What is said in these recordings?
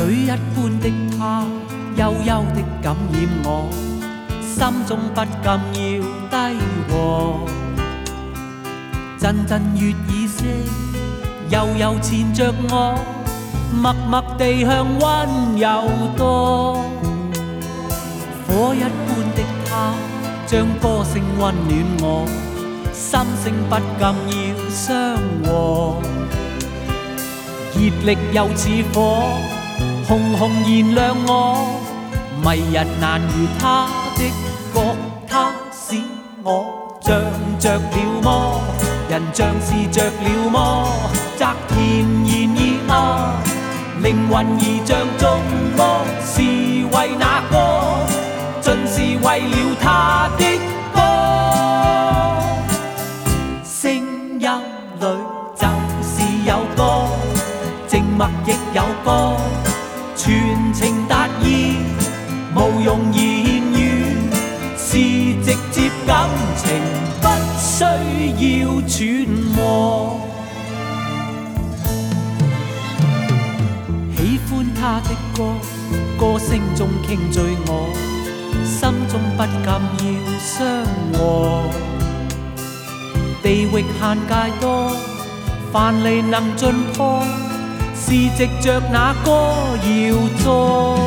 水一般的她，幽幽的感染我，心中不禁要低和。陣陣月已息，悠悠纏着我，默默地向溫柔墮。火一般的她，將歌聲溫暖我，心聲不禁要相和。熱力又似火，熊熊燃亮我，迷人難如他的歌，他使我像着了魔，人像是着了魔，則甜言熱啊，靈魂兒像中魔，是為那個，盡是為了他的歌，聲音裏就是有歌。靜默亦有歌，全情達意，無用言語，是直接感情，不需要揣摩。喜歡他的歌，歌聲中傾醉我，心中不禁要相和。地域限界多，藩籬能盡破，是藉着那歌要做。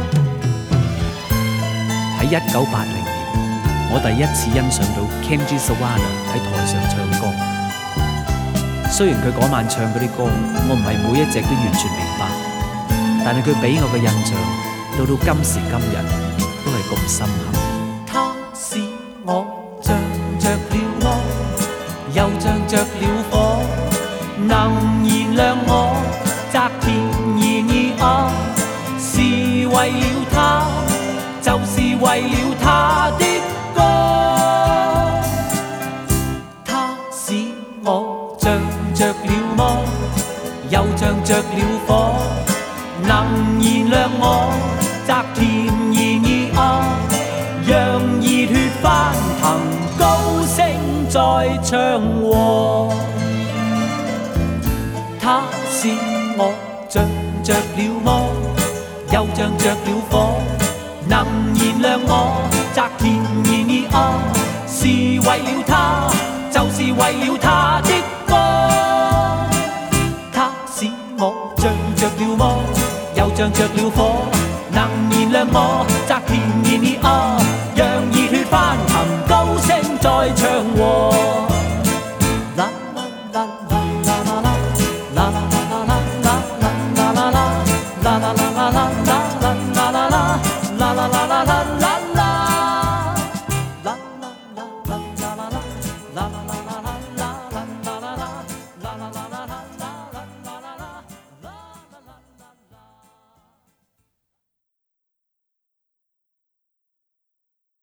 喺1980年，我第一次欣賞到 Kenji Sawada 喺台上唱歌。雖然佢嗰晚唱嗰啲歌，我唔係每一隻都完全明白，但係佢俾我嘅印象，到今時今日都係咁深刻。他使我像着了魔，又像着了火，能燃亮我。則甜言熱啊，是為了他，就是為了他的歌。他使我像着了魔，又像着了火，能燃亮我，則甜言熱啊，讓熱血翻騰，高聲再唱和。他使我像着了魔，又像着了火，能燃亮我，則甜言熱啊，是為了他，就是為了他的歌。他使我像着了魔，又像着了火，能燃亮我，則甜言熱啊，讓熱血翻騰，高聲再唱和。啦啦啦啦啦啦啦啦。La la la la la la la la la la la la la la la la la